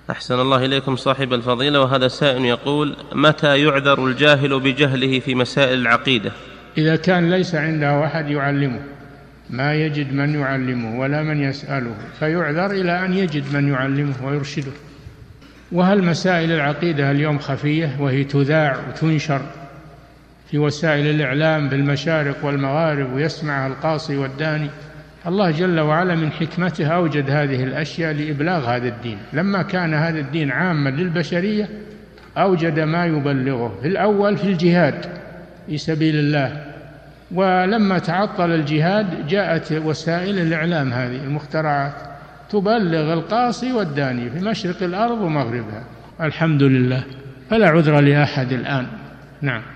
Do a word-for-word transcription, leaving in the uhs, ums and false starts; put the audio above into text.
أحسن الله إليكم صاحب الفضيلة. وهذا سائل يقول: متى يعذر الجاهل بجهله في مسائل العقيدة؟ إذا كان ليس عنده أحد يعلمه، ما يجد من يعلمه ولا من يسأله، فيعذر إلى أن يجد من يعلمه ويرشده. وهل مسائل العقيدة اليوم خفية وهي تذاع وتنشر في وسائل الإعلام بالمشارق والمغارب ويسمعها القاصي والداني؟ الله جل وعلا من حكمته أوجد هذه الأشياء لإبلاغ هذا الدين. لما كان هذا الدين عاما للبشرية أوجد ما يبلغه، في الأول في الجهاد في سبيل الله، ولما تعطل الجهاد جاءت وسائل الإعلام هذه المخترعات تبلغ القاصي والداني في مشرق الأرض ومغربها. الحمد لله، فلا عذر لأحد الآن. نعم.